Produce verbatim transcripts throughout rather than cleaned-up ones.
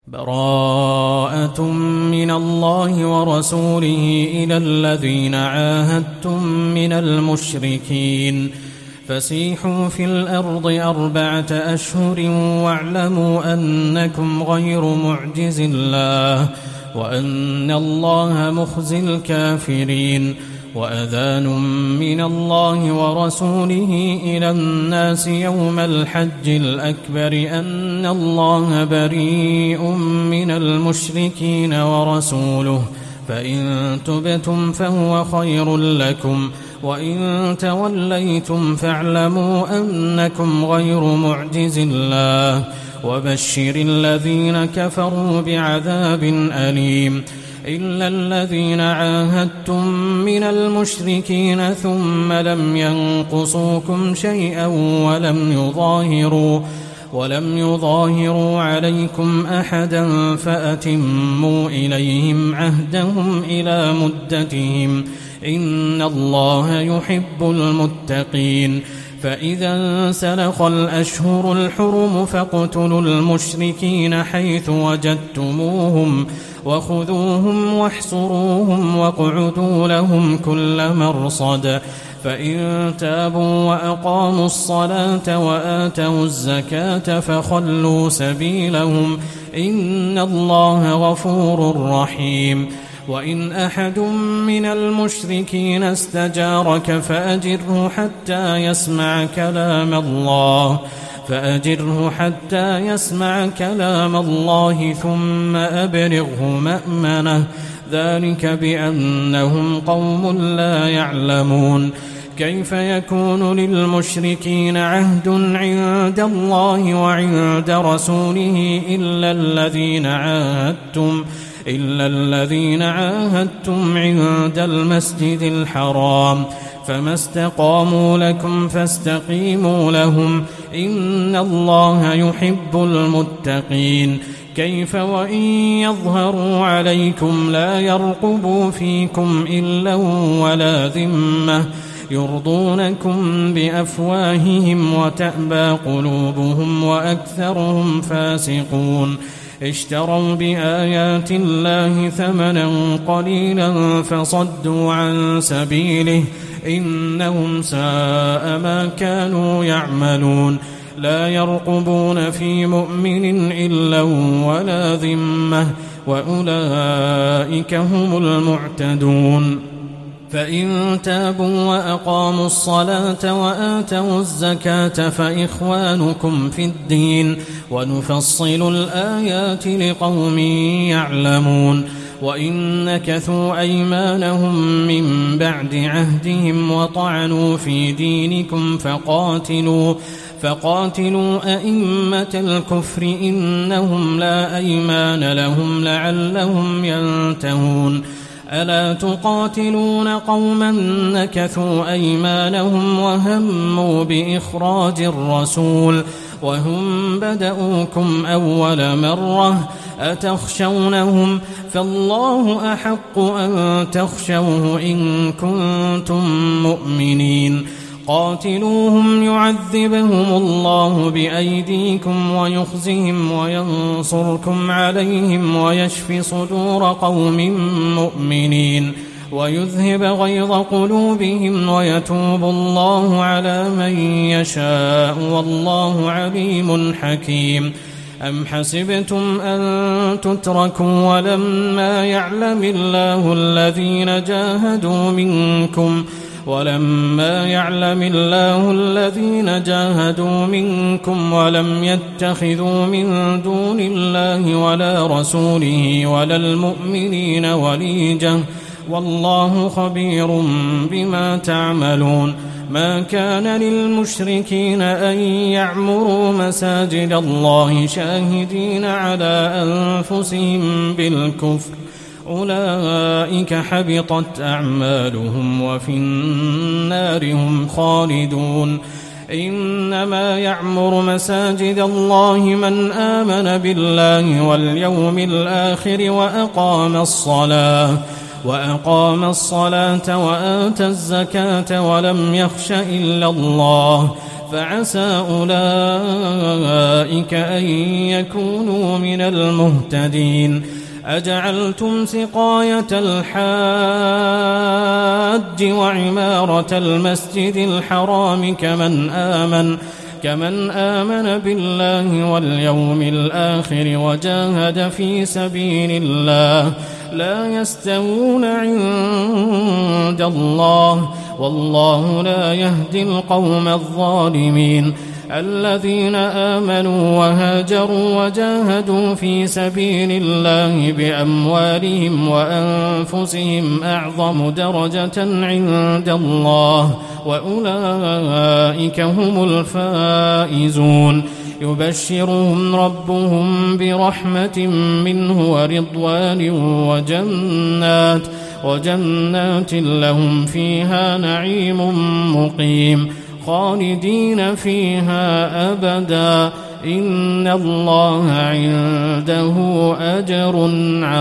براءة من الله ورسوله إلى الذين عاهدتم من المشركين فسيحوا في الأرض أربعة أشهر واعلموا أنكم غير معجز الله وأن الله مخزي الكافرين. وأذان من الله ورسوله إلى الناس يوم الحج الأكبر أن الله بريء من المشركين ورسوله فإن تبتم فهو خير لكم وإن توليتم فاعلموا أنكم غير معجز الله وبشر الذين كفروا بعذاب أليم. إلا الذين عاهدتم من المشركين ثم لم ينقصوكم شيئا ولم يظاهروا ولم يظاهروا عليكم أحدا فأتموا إليهم عهدهم إلى مدتهم إن الله يحب المتقين. فإذا انسلخ الأشهر الحرم فاقتلوا المشركين حيث وجدتموهم وخذوهم واحصروهم واقعدوا لهم كل مرصد فإن تابوا وأقاموا الصلاة وآتوا الزكاة فخلوا سبيلهم إن الله غفور رحيم. وإن أحد من المشركين استجارك فأجره حتى يسمع كلام الله فأجره حتى يسمع كلام الله ثم أبلغه مأمنه ذلك بأنهم قوم لا يعلمون. كيف يكون للمشركين عهد عند الله وعند رسوله إلا الذين عاهدتم إلا الذين عاهدتم عند المسجد الحرام فما استقاموا لكم فاستقيموا لهم إن الله يحب المتقين. كيف وإن يظهروا عليكم لا يرقبوا فيكم إلا ولا ذمة يرضونكم بأفواههم وتأبى قلوبهم وأكثرهم فاسقون. اشتروا بآيات الله ثمنا قليلا فصدوا عن سبيله إنهم ساء ما كانوا يعملون. لا يرقبون في مؤمن إلا ولا ذمة وأولئك هم المعتدون. فإن تابوا وأقاموا الصلاة وآتوا الزكاة فإخوانكم في الدين ونفصل الآيات لقوم يعلمون. وإن نكثوا أيمانهم من بعد عهدهم وطعنوا في دينكم فقاتلوا فقاتلوا أئمة الكفر إنهم لا أيمان لهم لعلهم ينتهون. ألا تقاتلون قوما نكثوا أيمانهم وهموا بإخراج الرسول وهم بدؤوكم أول مرة أتخشونهم فالله أحق أن تخشوه إن كنتم مؤمنين. قاتلوهم يعذبهم الله بأيديكم ويخزهم وينصركم عليهم ويشف صدور قوم مؤمنين ويذهب غيظ قلوبهم ويتوب الله على من يشاء والله عليم حكيم. أم حسبتم أن تتركوا ولما يعلم الله الذين جاهدوا منكم ولما يعلم الله الذين جاهدوا منكم ولم يتخذوا من دون الله ولا رسوله ولا المؤمنين وليجة والله خبير بما تعملون. ما كان للمشركين أن يعمروا مساجد الله شاهدين على أنفسهم بالكفر أولئك حبطت أعمالهم وفي النار هم خالدون. إنما يعمر مساجد الله من آمن بالله واليوم الآخر وأقام الصلاة وأقام الصلاة وآتى الزكاة ولم يخش إلا الله فعسى أولئك أن يكونوا من المهتدين. أجعلتم سقاية الحاج وعمارة المسجد الحرام كمن آمن كمن آمن بالله واليوم الآخر وجاهد في سبيل الله لا يستوون عند الله والله لا يهدي القوم الظالمين. الذين آمنوا وهاجروا وجاهدوا في سبيل الله بأموالهم وأنفسهم أعظم درجة عند الله وأولئك هم الفائزون. يبشرهم ربهم برحمة منه ورضوان وجنات وجنات لهم فيها نعيم مقيم خالدين فيها أبدا إن الله عنده أجر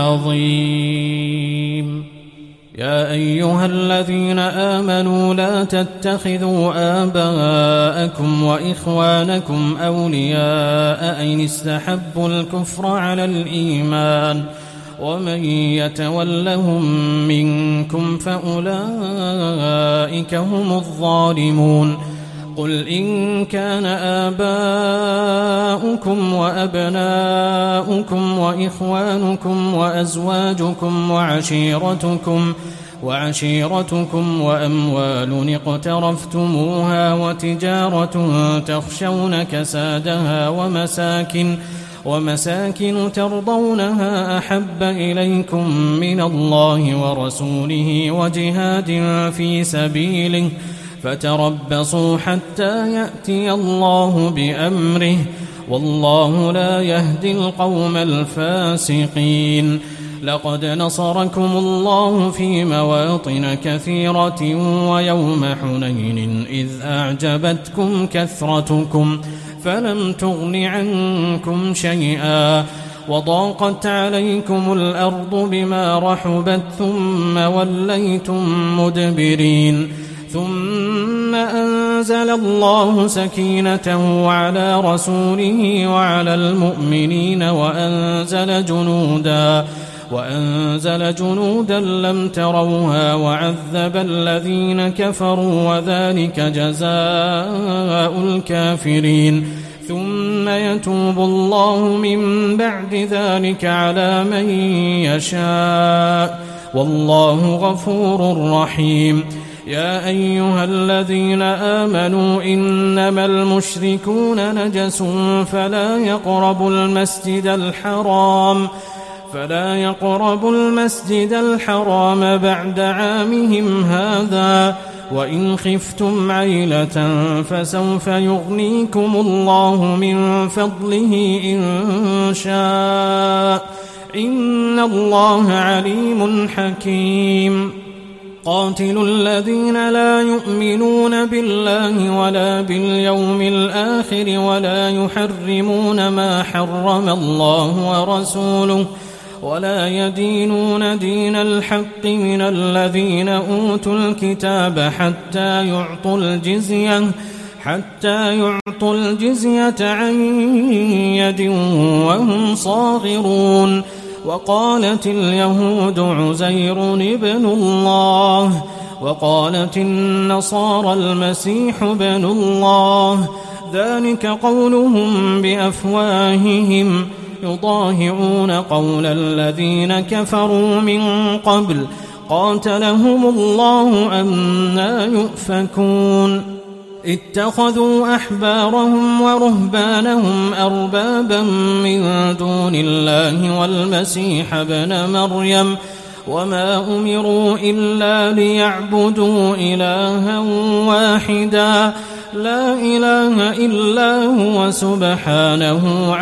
عظيم. يا أيها الذين آمنوا لا تتخذوا آباءكم وإخوانكم أولياء إن استحبوا الكفر على الإيمان ومن يتولهم منكم فأولئك هم الظالمون. قل إن كان آباؤكم وأبناؤكم وإخوانكم وأزواجكم وعشيرتكم وعشيرتكم وأموال اقترفتموها وتجارة تخشون كسادها ومساكن ومساكن ترضونها أحب إليكم من الله ورسوله وجهاد في سبيله فتربصوا حتى يأتي الله بأمره والله لا يهدي القوم الفاسقين. لقد نصركم الله في مواطن كثيرة ويوم حنين إذ أعجبتكم كثرتكم فلم تغن عنكم شيئا وضاقت عليكم الأرض بما رحبت ثم وليتم مدبرين. ثم أنزل الله سكينته على رسوله وعلى المؤمنين وأنزل جنودا وأنزل جنودا لم تروها وعذب الذين كفروا وذلك جزاء الكافرين. ثم يتوب الله من بعد ذلك على من يشاء والله غفور رحيم. يا أيها الذين آمنوا إنما المشركون نجس فلا يقربوا المسجد الحرام فلا يقربوا المسجد الحرام بعد عامهم هذا وإن خفتم عيلة فسوف يغنيكم الله من فضله إن شاء إن الله عليم حكيم. قاتلوا الذين لا يؤمنون بالله ولا باليوم الآخر ولا يحرمون ما حرم الله ورسوله ولا يدينون دين الحق من الذين أوتوا الكتاب حتى يعطوا الجزية حتى يعطوا الجزية عن يد وهم صاغرون. وقالت اليهود عزير ابن الله وقالت النصارى المسيح ابن الله ذلك قولهم بأفواههم يضاهئون قول الذين كفروا من قبل قاتلهم الله أنى يؤفكون. اتخذوا أحبارهم ورهبانهم أربابا من دون الله والمسيح ابن مريم وما أمروا إلا ليعبدوا إلها واحدا لا إله إلا هو سبحانه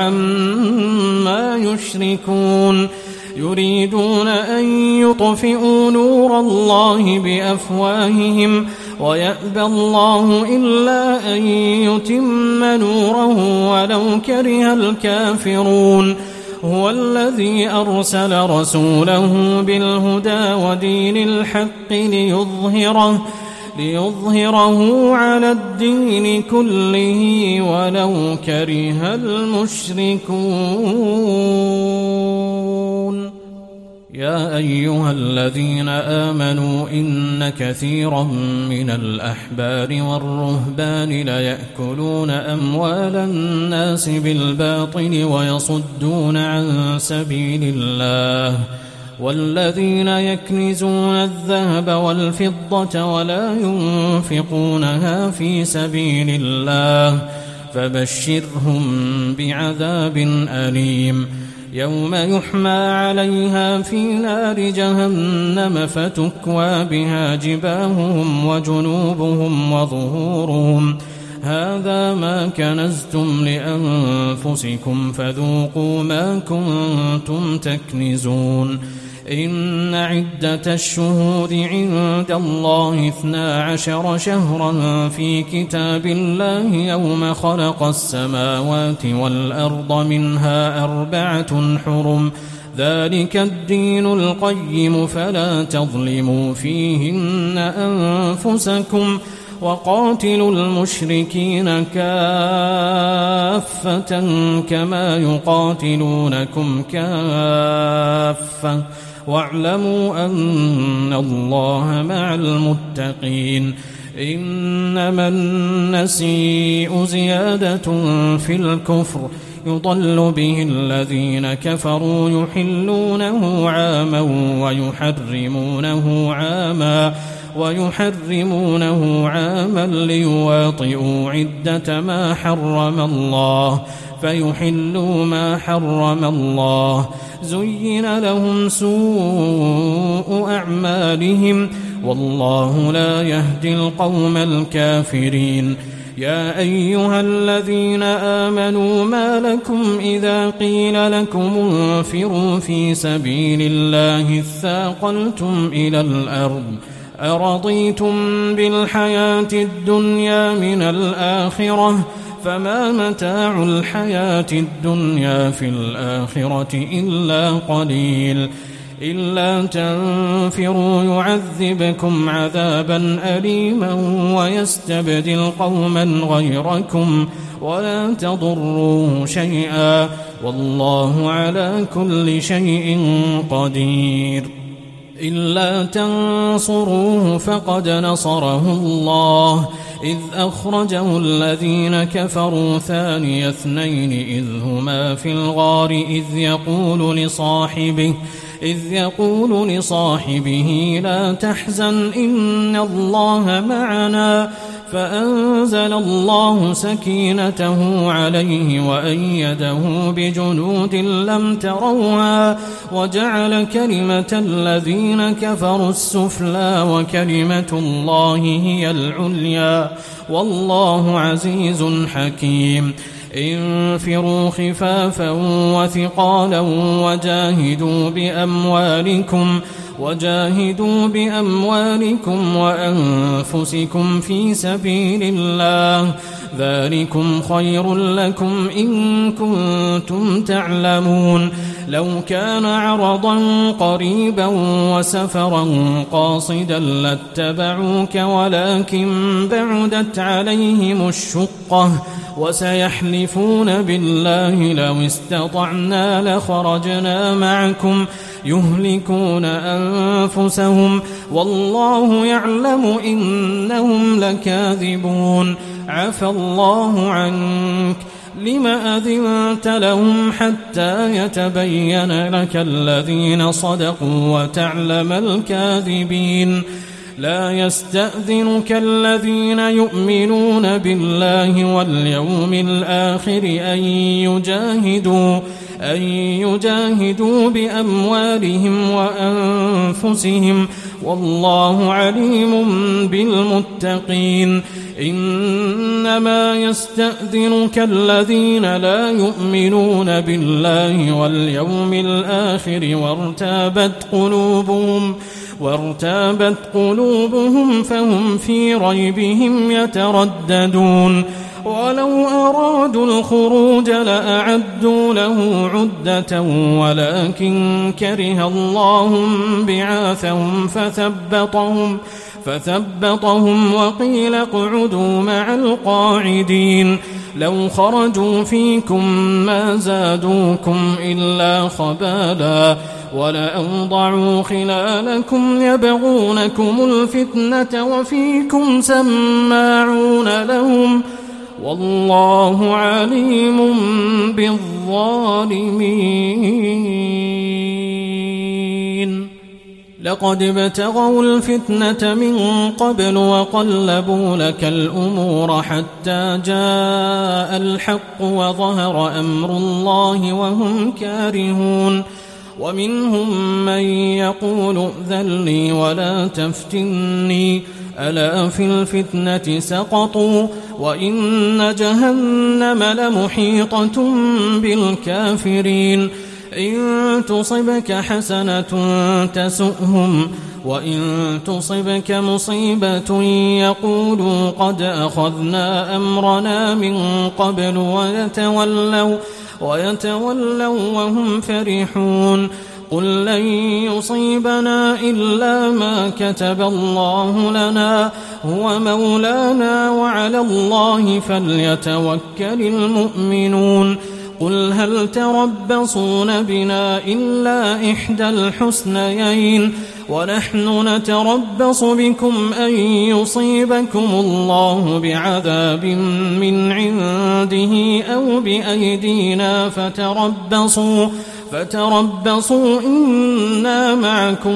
عما يشركون. يريدون أن يطفئوا نور الله بأفواههم ويأبى الله إلا أن يتم نوره ولو كره الكافرون. هو الذي أرسل رسوله بالهدى ودين الحق ليظهره ليظهره على الدين كله ولو كره المشركون. يا أيها الذين آمنوا إن كثيرا من الأحبار والرهبان ليأكلون أموال الناس بالباطل ويصدون عن سبيل الله، والذين يكنزون الذهب والفضة ولا ينفقونها في سبيل الله فبشرهم بعذاب أليم، يوم يحمى عليها في نار جهنم فتكوى بها جباههم وجنوبهم وظهورهم، هذا ما كنزتم لأنفسكم فذوقوا ما كنتم تكنزون. إن عدة الشهور عند الله اثنا عشر شهرا في كتاب الله يوم خلق السماوات والأرض منها أربعة حرم، ذلك الدين القيم فلا تظلموا فيهن أنفسكم، وقاتلوا المشركين كافة كما يقاتلونكم كافة، واعلموا أن الله مع المتقين. إنما النسيء زيادة في الكفر يضل به الذين كفروا يحلونه عاما ويحرمونه عاما ويحرمونه عاما ليواطئوا عدة ما حرم الله فيحلوا ما حرم الله، زين لهم سوء أعمالهم والله لا يهدي القوم الكافرين. يا أيها الذين آمنوا ما لكم إذا قيل لكم انفروا في سبيل الله اثاقلتم إلى الأرض أرضيتم بالحياة الدنيا من الآخرة فما متاع الحياة الدنيا في الآخرة إلا قليل، إلا تنفروا يعذبكم عذابا أليما ويستبدل قوما غيركم ولا تضروه شيئا والله على كل شيء قدير. إلا تنصروه فقد نصره الله إذ أخرجه الذين كفروا ثاني اثنين إذ هما في الغار إذ يقول لصاحبه إذ يقول لصاحبه لا تحزن إن الله معنا، فأنزل الله سكينته عليه وأيده بجنود لم تروها وجعل كلمة الذين كفروا السفلى وكلمة الله هي العليا والله عزيز حكيم. انفروا خفافا وثقالا وجاهدوا بأموالكم وجاهدوا بأموالكم وأنفسكم في سبيل الله ذلكم خير لكم إن كنتم تعلمون. لو كان عرضا قريبا وسفرا قاصدا لاتبعوك ولكن بعدت عليهم الشقة وسيحلفون بالله لو استطعنا لخرجنا معكم يهلكون أنفسهم والله يعلم إنهم لكاذبون. عفى الله عنك لم أذنت لهم حتى يتبين لك الذين صدقوا وتعلم الكاذبين. لا يستأذنك الذين يؤمنون بالله واليوم الآخر أن يجاهدوا أن يجاهدوا بأموالهم وأنفسهم والله عليم بالمتقين. إنما يستأذنك الذين لا يؤمنون بالله واليوم الآخر وارتابت قلوبهم وارتابت قلوبهم فهم في ريبهم يترددون. ولو أرادوا الخروج لأعدوا له عدة ولكن كره الله بعاثهم فثبطهم فثبطهم وقيل اقعدوا مع القاعدين لو خرجوا فيكم ما زادوكم إلا خبالا ولأوضعوا خلالكم يبغونكم الفتنة وفيكم سماعون لهم والله عليم بالظالمين. لقد ابتغوا الفتنة من قبل وقلبوا لك الأمور حتى جاء الحق وظهر أمر الله وهم كارهون. ومنهم من يقول ائذن لي ولا تفتني ألا في الفتنة سقطوا وإن جهنم لمحيطة بالكافرين. إن تصبك حسنة تسؤهم وإن تصبك مصيبة يقولوا قد أخذنا أمرنا من قبل ويتولوا, ويتولوا وهم فرحون. قل لن يصيبنا إلا ما كتب الله لنا هو مولانا وعلى الله فليتوكل المؤمنون. قل هل تربصون بنا إلا إحدى الحسنيين ونحن نتربص بكم أن يصيبكم الله بعذاب من عنده أو بأيدينا فتربصوا فتربصوا إنا معكم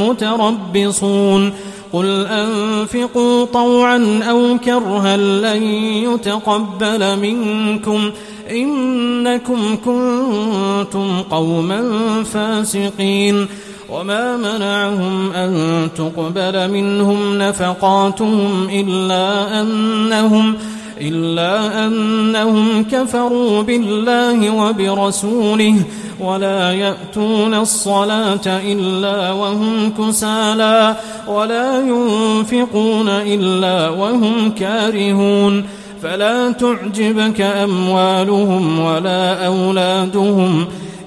متربصون. قل أنفقوا طوعا أو كرها لن يتقبل منكم إنكم كنتم قوما فاسقين. وما منعهم أن تقبل منهم نفقاتهم إلا أنهم إلا أنهم كفروا بالله وبرسوله ولا يأتون الصلاة إلا وهم كسالى ولا ينفقون إلا وهم كارهون. فلا تعجبك أموالهم ولا أولادهم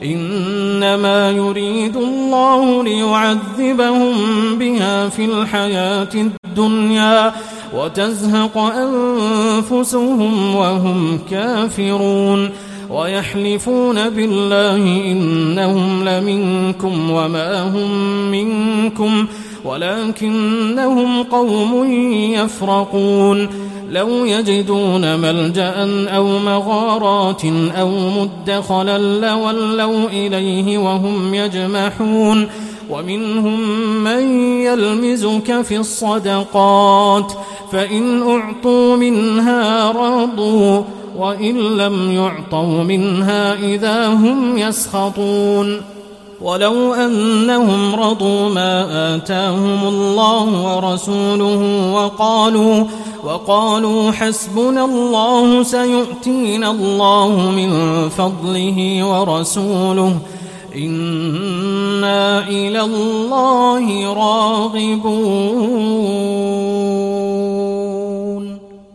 إنما يريد الله ليعذبهم بها في الحياة الدنيا وتزهق أنفسهم وهم كافرون. ويحلفون بالله إنهم لمنكم وما هم منكم ولكنهم قوم يفرقون. لو يجدون ملجأ أو مغارات أو مدخلا لولوا إليه وهم يجمحون. ومنهم من يلمزك في الصدقات فإن أعطوا منها رضوا وإن لم يعطوا منها إذا هم يسخطون. ولو أنهم رضوا ما آتاهم الله ورسوله وقالوا وقالوا حسبنا الله سيؤتينا الله من فضله ورسوله إنا إلى الله راغبون.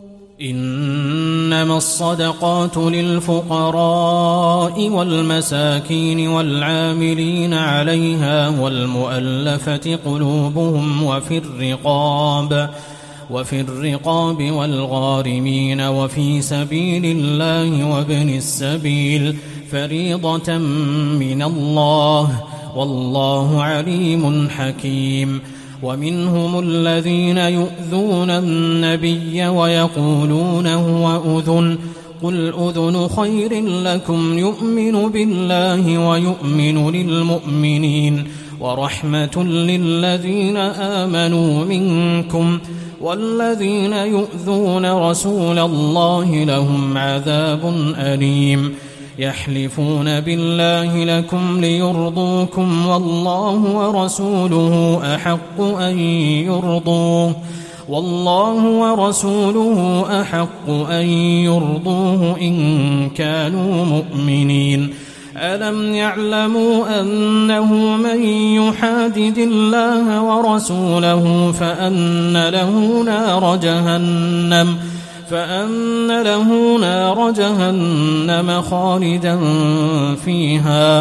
إنما الصدقات للفقراء والمساكين والعاملين عليها والمؤلفة قلوبهم وفي الرقاب وفي الرقاب والغارمين وفي سبيل الله وابن السبيل فريضة من الله والله عليم حكيم. ومنهم الذين يؤذون النبي ويقولون هو أذن قل أذن خير لكم يؤمن بالله ويؤمن للمؤمنين ورحمة للذين آمنوا منكم والذين يؤذون رسول الله لهم عذاب أليم. يحلفون بالله لكم ليرضوكم والله ورسوله أحق أن يرضوه والله ورسوله أحق أن يرضوه إن كانوا مؤمنين. ألم يعلموا أنه من يحادد الله ورسوله فأن له نار جهنم فأن له نار جهنم خالدا فيها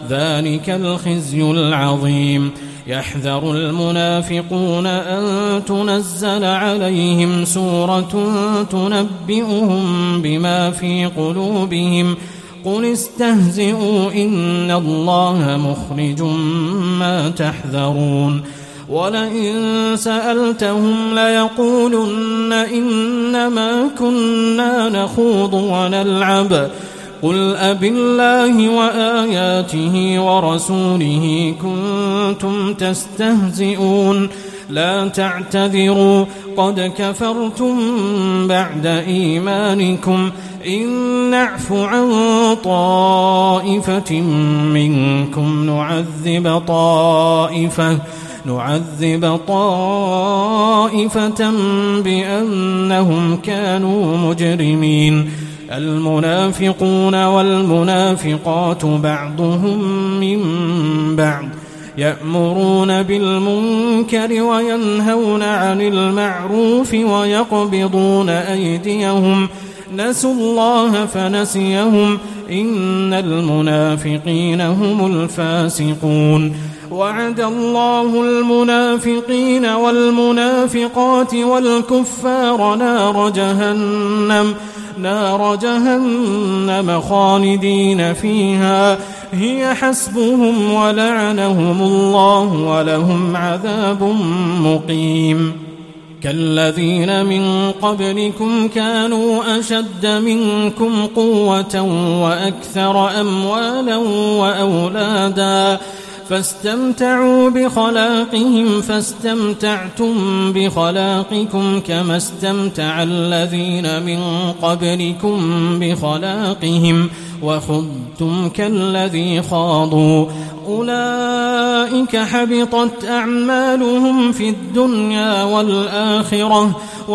ذلك الخزي العظيم. يحذر المنافقون أن تنزل عليهم سورة تنبئهم بما في قلوبهم قل استهزئوا إن الله مخرج ما تحذرون. ولئن سألتهم ليقولن إنما كنا نخوض ونلعب قل أبالله وآياته ورسوله كنتم تستهزئون لا تعتذروا قد كفرتم بعد إيمانكم إن نعف عن طائفة منكم نعذب طائفة نعذب طائفة بأنهم كانوا مجرمين. المنافقون والمنافقات بعضهم من بعض يأمرون بالمنكر وينهون عن المعروف ويقبضون أيديهم نسوا الله فنسيهم إن المنافقين هم الفاسقون. وعد الله المنافقين والمنافقات والكفار نار جهنم نار جهنم خالدين فيها هي حسبهم ولعنهم الله ولهم عذاب مقيم. كالذين من قبلكم كانوا أشد منكم قوة وأكثر أموالا وأولادا فاستمتعوا بخلاقهم فاستمتعتم بخلاقكم كما استمتع الذين من قبلكم بخلاقهم وخضتم كالذي خاضوا أولئك حبطت أعمالهم في الدنيا والآخرة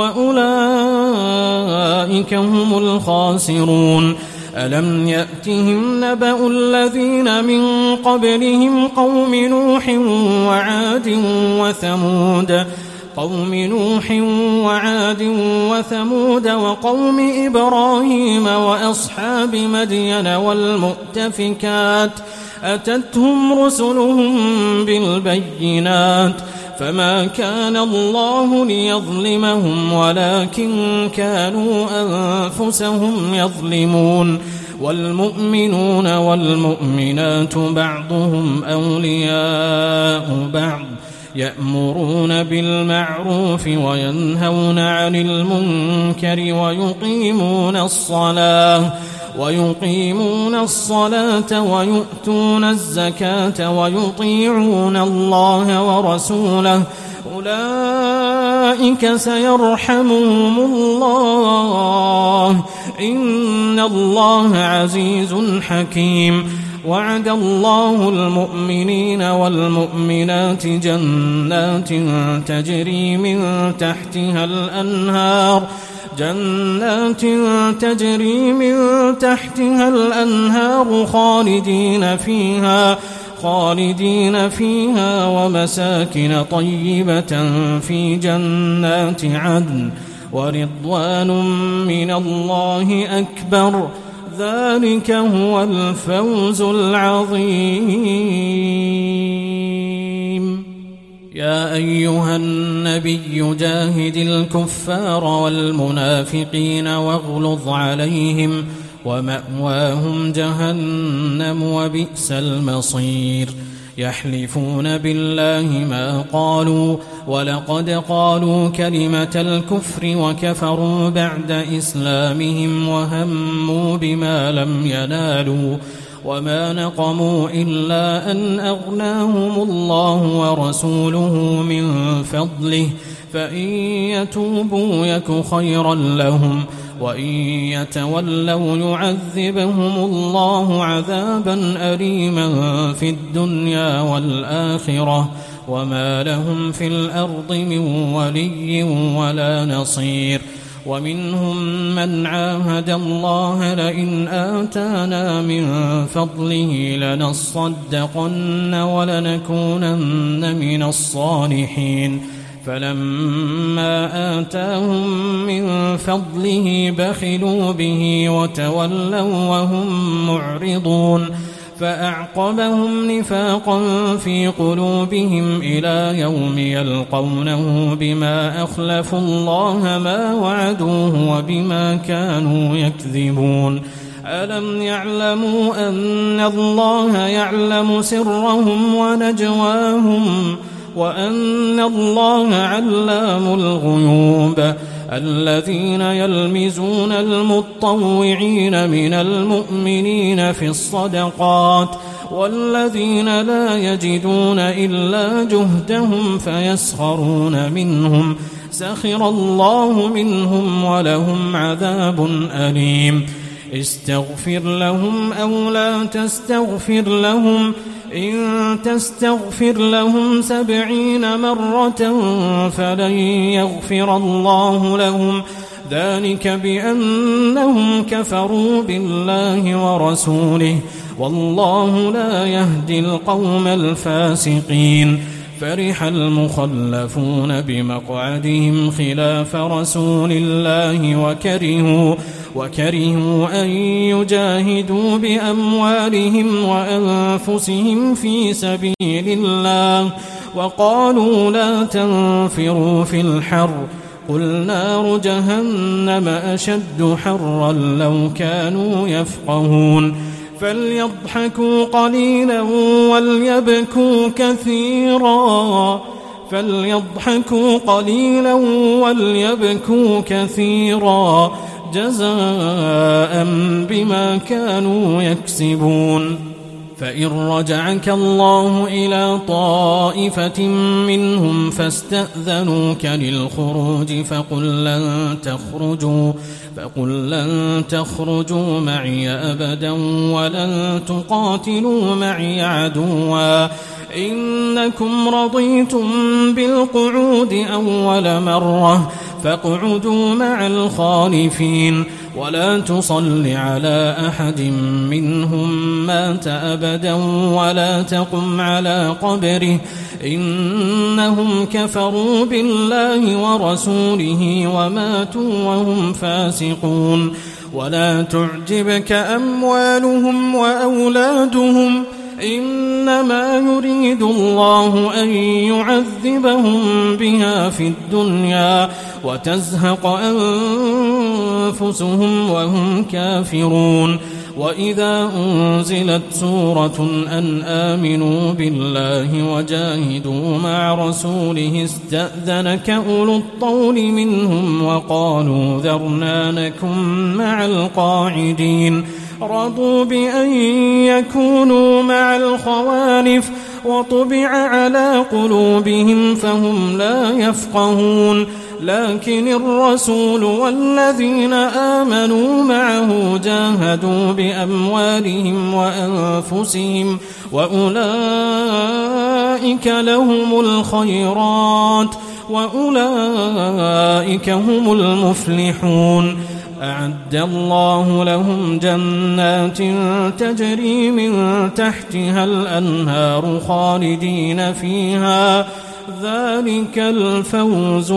وأولئك هم الخاسرون. ألم يأتهم نبأ الذين من قبلهم قوم نوح وعاد وثمود قوم نوح وعاد وثمود وقوم إبراهيم وأصحاب مدين والمؤتفكات أتتهم رسلهم بالبينات فما كان الله ليظلمهم ولكن كانوا أنفسهم يظلمون. والمؤمنون والمؤمنات بعضهم أولياء بعض يأمرون بالمعروف وينهون عن المنكر ويقيمون الصلاة ويقيمون الصلاة ويؤتون الزكاة ويطيعون الله ورسوله أولئك سيرحمهم الله إن الله عزيز حكيم. وعد الله المؤمنين والمؤمنات جنات تجري من تحتها الأنهار جنات تجري من تحتها الأنهار خالدين فيها خالدين فيها ومساكن طيبة في جنات عدن ورضوان من الله أكبر ذلك هو الفوز العظيم. يا أيها النبي جاهد الكفار والمنافقين واغلظ عليهم ومأواهم جهنم وبئس المصير. يحلفون بالله ما قالوا ولقد قالوا كلمة الكفر وكفروا بعد إسلامهم وهموا بما لم ينالوا وما نقموا إلا أن أغناهم الله ورسوله من فضله فإن يتوبوا يك خيرا لهم وإن يتولوا يعذبهم الله عذابا أليما في الدنيا والآخرة وما لهم في الأرض من ولي ولا نصير. ومنهم من عاهد الله لئن آتانا من فضله لنصدقن ولنكونن من الصالحين فلما آتاهم من فضله بخلوا به وتولوا وهم معرضون فأعقبهم نفاقا في قلوبهم إلى يوم يلقونه بما أخلفوا الله ما وعدوه وبما كانوا يكذبون. ألم يعلموا أن الله يعلم سرهم ونجواهم وأن الله علام الغيوب؟ الذين يلمزون المطوعين من المؤمنين في الصدقات والذين لا يجدون إلا جهدهم فيسخرون منهم سخر الله منهم ولهم عذاب أليم. استغفر لهم أو لا تستغفر لهم إن تستغفر لهم سبعين مرة فلن يغفر الله لهم ذلك بأنهم كفروا بالله ورسوله والله لا يهدي القوم الفاسقين. فرح المخلفون بمقعدهم خلاف رسول الله وكرهوا وكرهوا أن يجاهدوا بأموالهم وأنفسهم في سبيل الله وقالوا لا تنفروا في الحر قل نار جهنم أشد حرا لو كانوا يفقهون. فليضحكوا قليلا وليبكوا كثيرا فليضحكوا قليلا وليبكوا كثيرا جزاء بما كانوا يكسبون. فإن رجعك الله إلى طائفة منهم فاستأذنوك للخروج فقل لن تخرجوا فقل لن تخرجوا معي أبدا ولن تقاتلوا معي عدوا إنكم رضيتم بالقعود أول مرة فاقعدوا مع الخالفين ولا تصل على أحد منهم مات أبدا ولا تقم على قبره إنهم كفروا بالله ورسوله وماتوا وهم فاسقون. ولا تعجبك أموالهم وأولادهم إنما يريد الله أن يعذبهم بها في الدنيا وتزهق أنفسهم وهم كافرون. وإذا أنزلت سورة أن آمنوا بالله وجاهدوا مع رسوله استأذنك أولو الطول منهم وقالوا ذرنا نكن مع القاعدين رضوا بأن يكونوا مع الخوالف وطبع على قلوبهم فهم لا يفقهون. لكن الرسول والذين آمنوا معه جاهدوا بأموالهم وأنفسهم وأولئك لهم الخيرات وأولئك هم المفلحون. أعد الله لهم جنات تجري من تحتها الأنهار خالدين فيها ذلك الفوز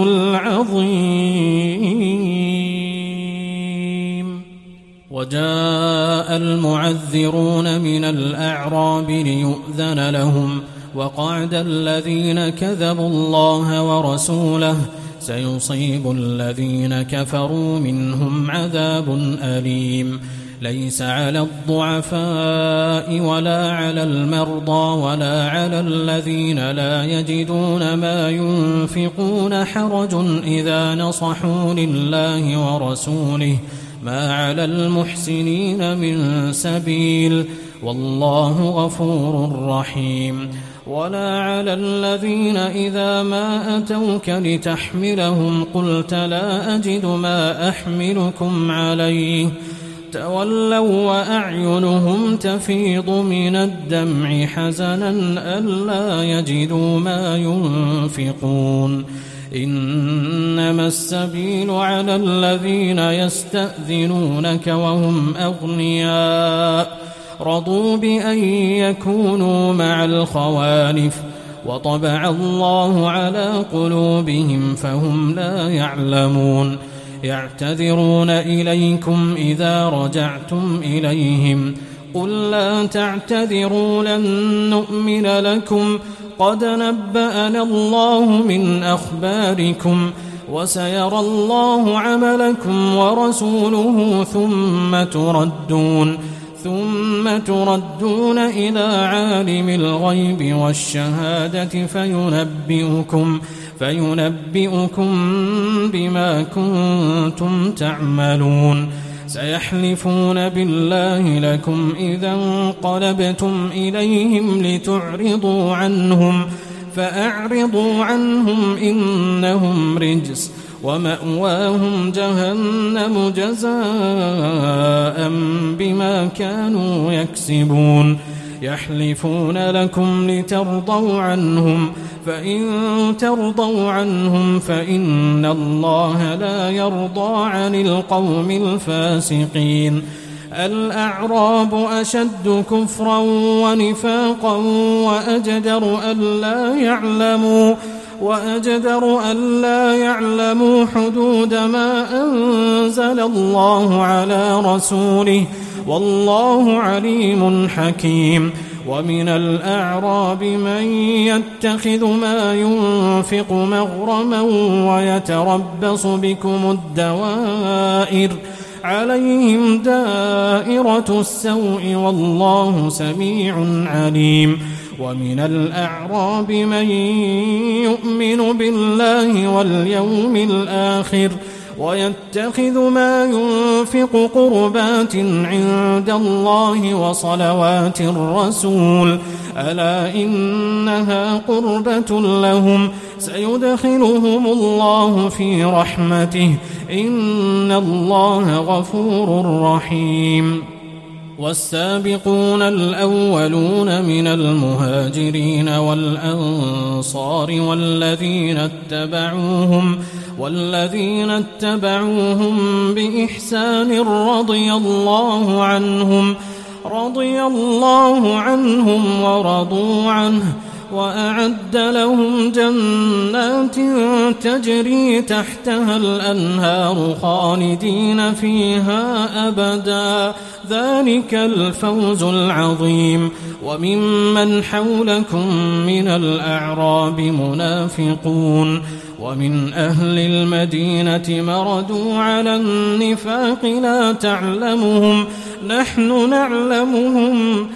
العظيم. وجاء المعذرون من الأعراب ليؤذن لهم وقعد الذين كذبوا الله ورسوله سيصيب الذين كفروا منهم عذاب أليم. ليس على الضعفاء ولا على المرضى ولا على الذين لا يجدون ما ينفقون حرج إذا نصحوا لله ورسوله ما على المحسنين من سبيل والله غفور رحيم. ولا على الذين إذا ما أتوك لتحملهم قلت لا أجد ما أحملكم عليه تولوا وأعينهم تفيض من الدمع حزنا ألا يجدوا ما ينفقون. إنما السبيل على الذين يستأذنونك وهم أغنياء رضوا بأن يكونوا مع الخوالف وطبع الله على قلوبهم فهم لا يعلمون. يعتذرون إليكم إذا رجعتم إليهم قل لا تعتذروا لن نؤمن لكم قد نبأنا الله من أخباركم وسيرى الله عملكم ورسوله ثم تردون ثم تردون إلى عالم الغيب والشهادة فينبئكم فينبئكم بما كنتم تعملون سيحلفون بالله لكم إذا انقلبتم إليهم لتعرضوا عنهم فأعرضوا عنهم إنهم رجس ومأواهم جهنم جزاء بما كانوا يكسبون يحلفون لكم لترضوا عنهم فإن ترضوا عنهم فإن الله لا يرضى عن القوم الفاسقين الأعراب أشد كفرا ونفاقا وأجدر ألا يعلموا وأجدر ألا يعلموا حدود ما أنزل الله على رسوله والله عليم حكيم ومن الأعراب من يتخذ ما ينفق مغرما ويتربص بكم الدوائر عليهم دائرة السوء والله سميع عليم ومن الأعراب من يؤمن بالله واليوم الآخر ويتخذ ما ينفق قربات عند الله وصلوات الرسول ألا إنها قربة لهم سيدخلهم الله في رحمته إن الله غفور رحيم والسابقون الأولون من المهاجرين والأنصار والذين اتبعوهم والذين اتبعوهم بإحسان رضي الله عنهم رضي الله عنهم ورضوا عنه وأعد لهم جنات تجري تحتها الأنهار خالدين فيها أبدا ذلك الفوز العظيم وممن حولكم من الأعراب منافقون ومن أهل المدينة مردوا على النفاق لا تعلمهم نحن نعلمهم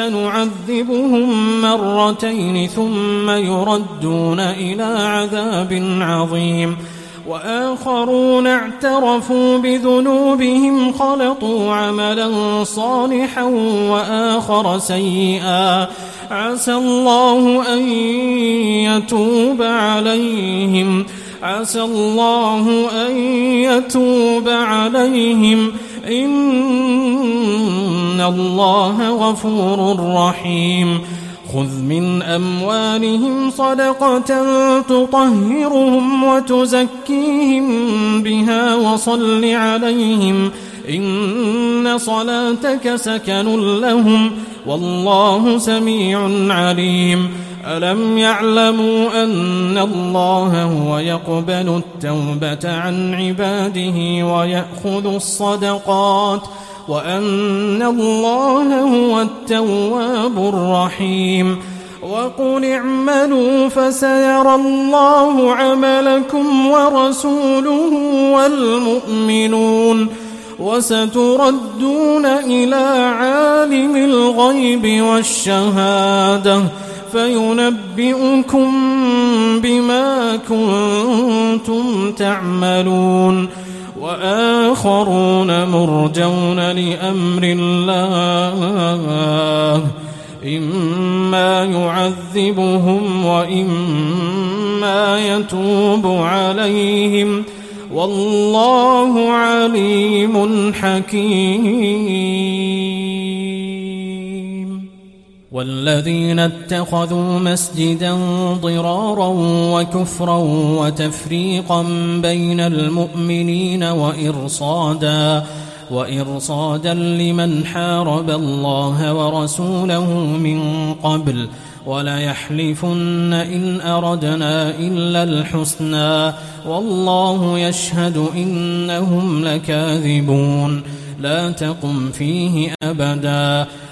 سنعذبهم مرتين ثم يردون إلى عذاب عظيم وآخرون اعترفوا بذنوبهم خلطوا عملا صالحا وآخر سيئا عسى الله أن يتوب عليهم عسى الله أن يتوب عليهم إن الله غفور رحيم خذ من أموالهم صدقة تطهرهم وتزكيهم بها وصل عليهم إن صلاتك سكن لهم والله سميع عليم ألم يعلموا أن الله هو يقبل التوبة عن عباده ويأخذ الصدقات وأن الله هو التواب الرحيم وقل اعملوا فسيرى الله عملكم ورسوله والمؤمنون وستردون إلى عالم الغيب والشهادة فينبئكم بما كنتم تعملون وآخرون مرجون لأمر الله إما يعذبهم وإما يتوب عليهم والله عليم حكيم والذين اتخذوا مسجدا ضرارا وكفرا وتفريقا بين المؤمنين وإرصادا وإرصادا لمن حارب الله ورسوله من قبل وليحلفن إن أردنا إلا الحسنى والله يشهد إنهم لكاذبون لا تقم فيه أبدا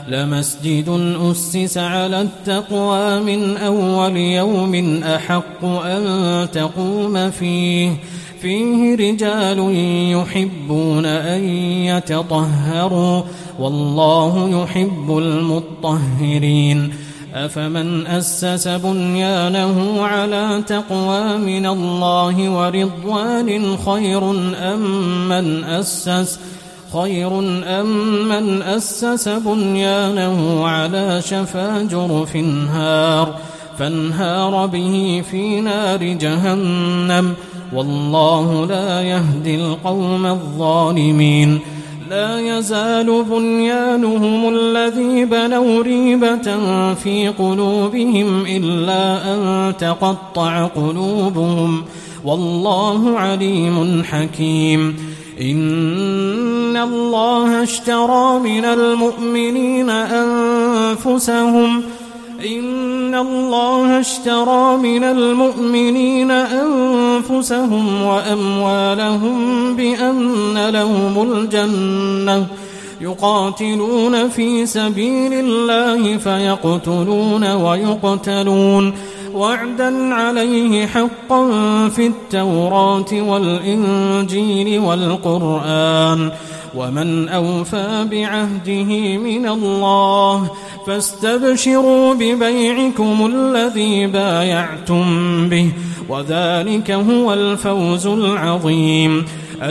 لمسجد أسس على التقوى من أول يوم أحق أن تقوم فيه فيه رجال يحبون أن يتطهروا والله يحب المطهرين أفمن أسس بنيانه على تقوى من الله ورضوان خير أم من أسس خير أم من أسس بنيانه على شفا جرف هار فانهار به في نار جهنم والله لا يهدي القوم الظالمين لا يزال بنيانهم الذي بنوا ريبة في قلوبهم إلا أن تقطع قلوبهم والله عليم حكيم إن الله اشترى من المؤمنين أنفسهم إن الله اشترى من المؤمنين أنفسهم وأموالهم بأن لهم الجنة يقاتلون في سبيل الله فيقتلون ويقتلون وعدا عليه حقا في التوراة والإنجيل والقرآن ومن أوفى بعهده من الله فاستبشروا ببيعكم الذي بايعتم به وذلك هو الفوز العظيم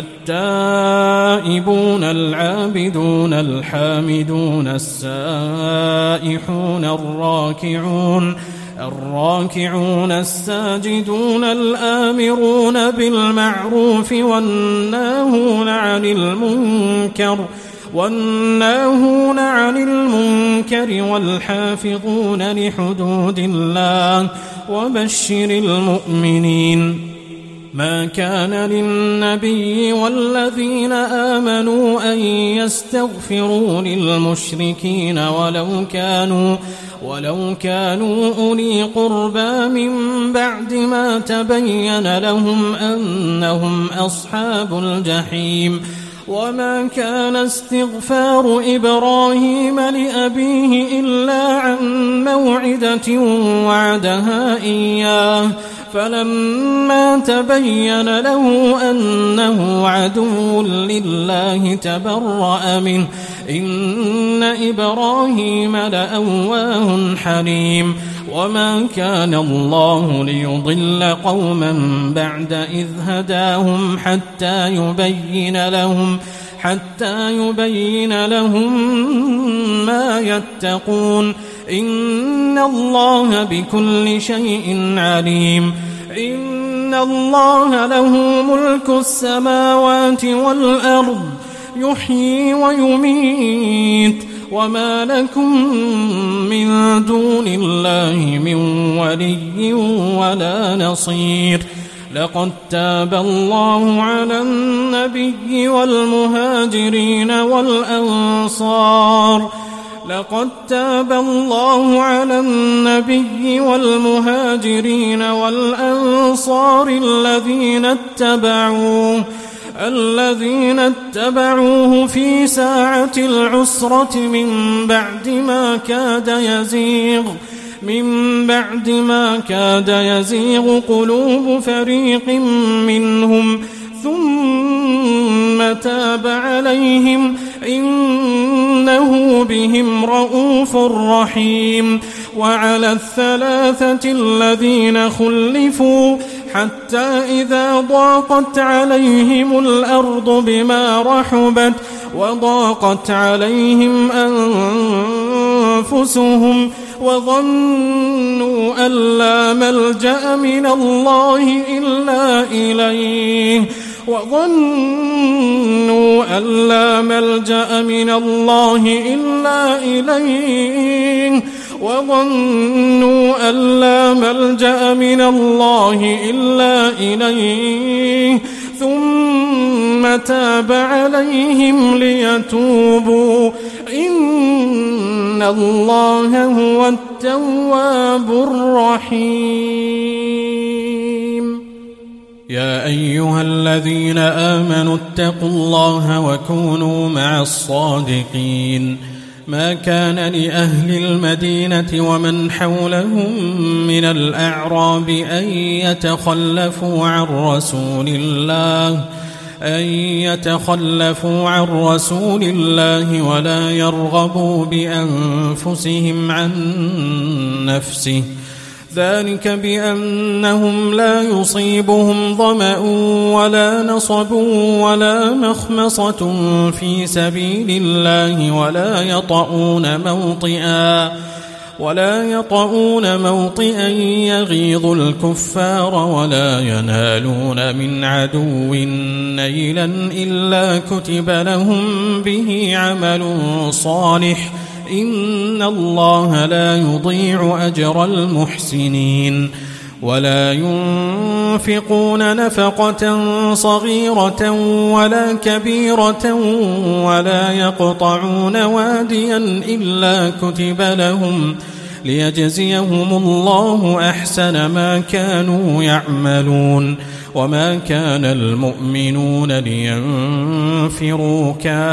التائبون العابدون الحامدون السائحون الراكعون الراكعون الساجدون الآمرون بالمعروف والناهون عن المنكر والناهون عن المنكر والحافظون لحدود الله وبشر المؤمنين ما كان للنبي والذين آمنوا أن يستغفروا للمشركين ولو كانوا ولو كانوا أولي قربى من بعد ما تبين لهم أنهم أصحاب الجحيم وما كان استغفار إبراهيم لأبيه إلا عن موعدة وعدها إياه فلما تبين له أنه عدو لله تبرأ منه إن إبراهيم لأواه حليم وما كان الله ليضل قوما بعد إذ هداهم حتى يبين لهم حتى يبين لهم ما يتقون إن الله بكل شيء عليم إن الله له ملك السماوات والأرض يحيي ويميت وما لكم من دون الله من ولي ولا نصير لقد تاب الله على النبي والمهاجرين والأنصار لقد تاب الله على النبي والمهاجرين والأنصار الذين اتبعوه الذين اتبعوه في ساعة العسرة من بعد ما كاد يزيغ من بعد ما كاد يزيغ قلوب فريق منهم ثم تاب عليهم إنه بهم رؤوف رحيم وعلى الثلاثة الذين خلفوا حتى إذا ضاقت عليهم الأرض بما رحبت وضاقت عليهم أنفسهم وظنوا أن لا ملجأ من الله إلا إليه وظنوا أن لا ملجأ من الله إلا إليه وظنوا أن لا ملجأ من الله إلا إليه ثم تاب عليهم ليتوبوا إن الله هو التواب الرحيم يا أيها الذين آمنوا اتقوا الله وكونوا مع الصادقين ما كان لأهل المدينة ومن حولهم من الأعراب أن يتخلفوا عن رسول الله أن يتخلفوا عن رسول الله ولا يرغبوا بأنفسهم عن نفسه، ذلك بأنهم لا يصيبهم ظمأ ولا نصب ولا مخمصة في سبيل الله ولا يطؤون موطئا ولا يطؤون موطئا يغيظ الكفار ولا ينالون من عدو نيلا إلا كتب لهم به عمل صالح، إن الله لا يضيع أجر المحسنين. ولا ينفقون نفقة صغيرة ولا كبيرة ولا يقطعون واديا إلا كتب لهم ليجزيهم الله أحسن ما كانوا يعملون. وما كان المؤمنون لينفروا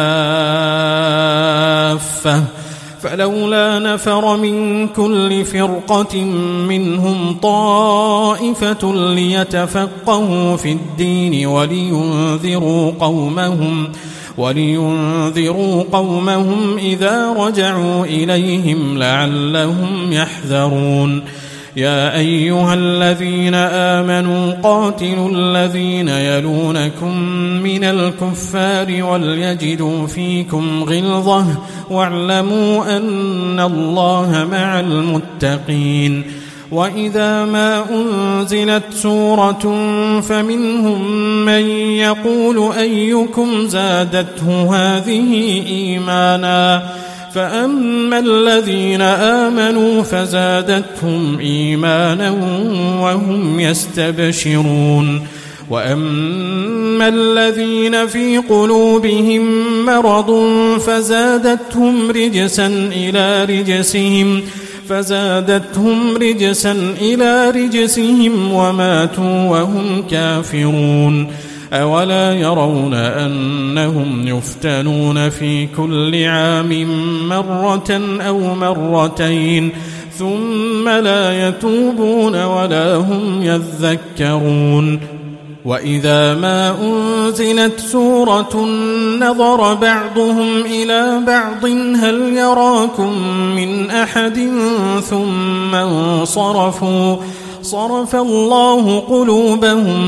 كافة فلولا نفر من كل فرقة منهم طائفة ليتفقهوا في الدين ولينذروا قومهم ولينذروا قومهم إذا رجعوا إليهم لعلهم يحذرون. يا أيها الذين آمنوا قاتلوا الذين يلونكم من الكفار وليجدوا فيكم غلظة واعلموا أن الله مع المتقين. وإذا ما أنزلت سورة فمنهم من يقول أيكم زادته هذه إيمانا فأما الذين آمنوا فزادتهم إيمانا وهم يستبشرون. وأما الذين في قلوبهم مرض فزادتهم رجسا إلى رجسهم فزادتهم رجسا إلى رجسهم وماتوا وهم كافرون. أولا يرون أنهم يفتنون في كل عام مرة أو مرتين ثم لا يتوبون ولا هم يذكرون. وإذا ما أنزلت سورة نظر بعضهم إلى بعض هل يراكم من أحد ثم انصرفوا صرف الله قلوبهم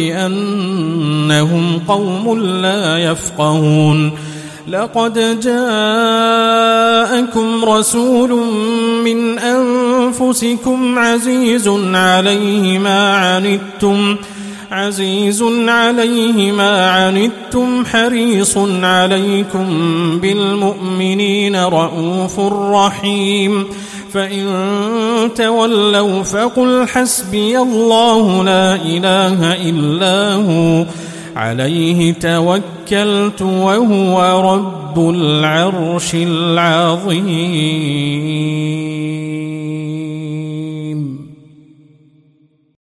بأنهم قوم لا يفقهون. لقد جاءكم رسول من أنفسكم عزيز عليه ما عنتم عزيز عليه ما عنتم حريص عليكم بالمؤمنين رؤوف رحيم. فإن تولوا فقل حسبي الله لا إله إلا هو عليه توكلت وهو رب العرش العظيم.